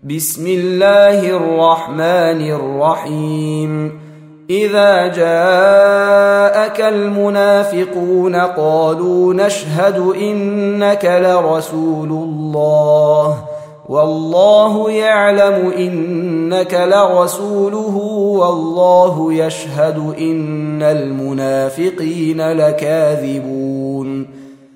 بسم الله الرحمن الرحيم إذا جاءك المنافقون قالوا نشهد إنك لرسول الله والله يعلم إنك لرسوله والله يشهد إن المنافقين لكاذبون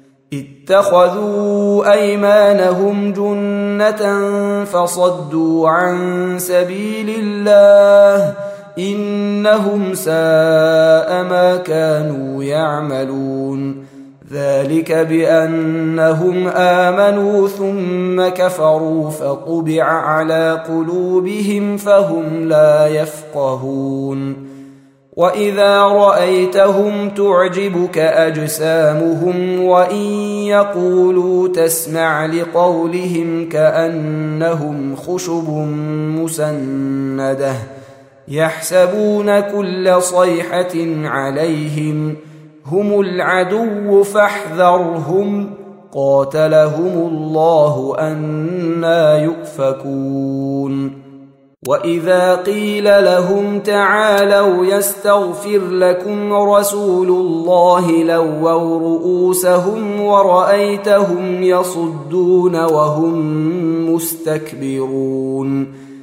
اتخذوا أيمانهم جنة فصدوا عن سبيل الله إنهم ساء ما كانوا يعملون ذلك بأنهم آمنوا ثم كفروا فطبع على قلوبهم فهم لا يفقهون وإذا رأيتهم تعجبك أجسامهم وإن يقولوا تسمع لقولهم كأنهم خشب مسندة يحسبون كل صيحة عليهم هم العدو فاحذرهم قاتلهم الله أنى يؤفكون وإذا قيل لهم تعالوا يستغفر لكم رسول الله لووا رؤوسهم ورأيتهم يصدون وهم مستكبرون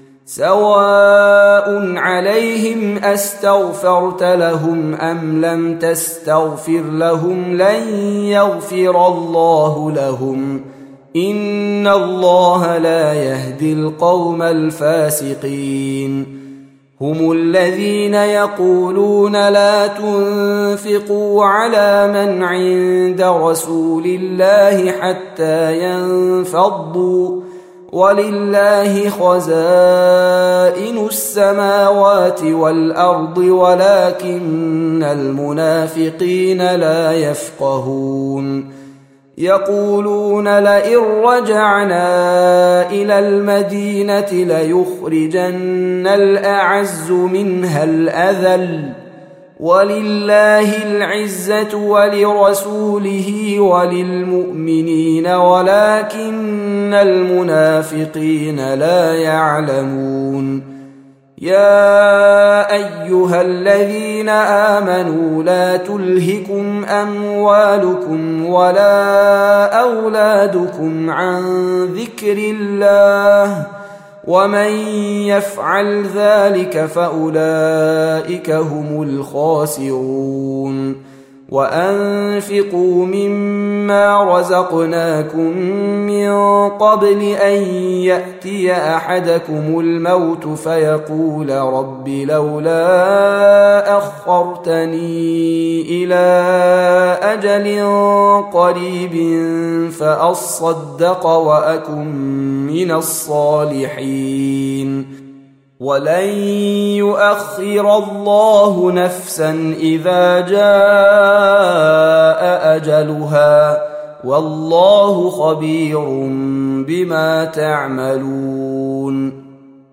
سواء عليهم أستغفرت لهم أم لم تستغفر لهم لن يغفر الله لهم إن الله لا يهدي القوم الفاسقين هم الذين يقولون لا تنفقوا على من عند رسول الله حتى ينفضوا ولله خزائن السماوات والأرض ولكن المنافقين لا يفقهون يقولون لئن رجعنا إلى المدينة ليخرجن الأعز منها الأذل ولله العزة ولرسوله وللمؤمنين ولكن المنافقين لا يعلمون يا أيها الذين آمنوا لا تلهكم أموالكم ولا أولادكم عن ذكر الله ومن يفعل ذلك فأولئك هم الخاسرون وأنفقوا مما رزقناكم من قبل أن يأتي أحدكم الموت فيقول رب لولا أخرتني إلى أجل قريب فأصدق وأكن من الصالحين ولن يؤخر الله نفسا إذا جاء أجلها والله خبير بما تعملون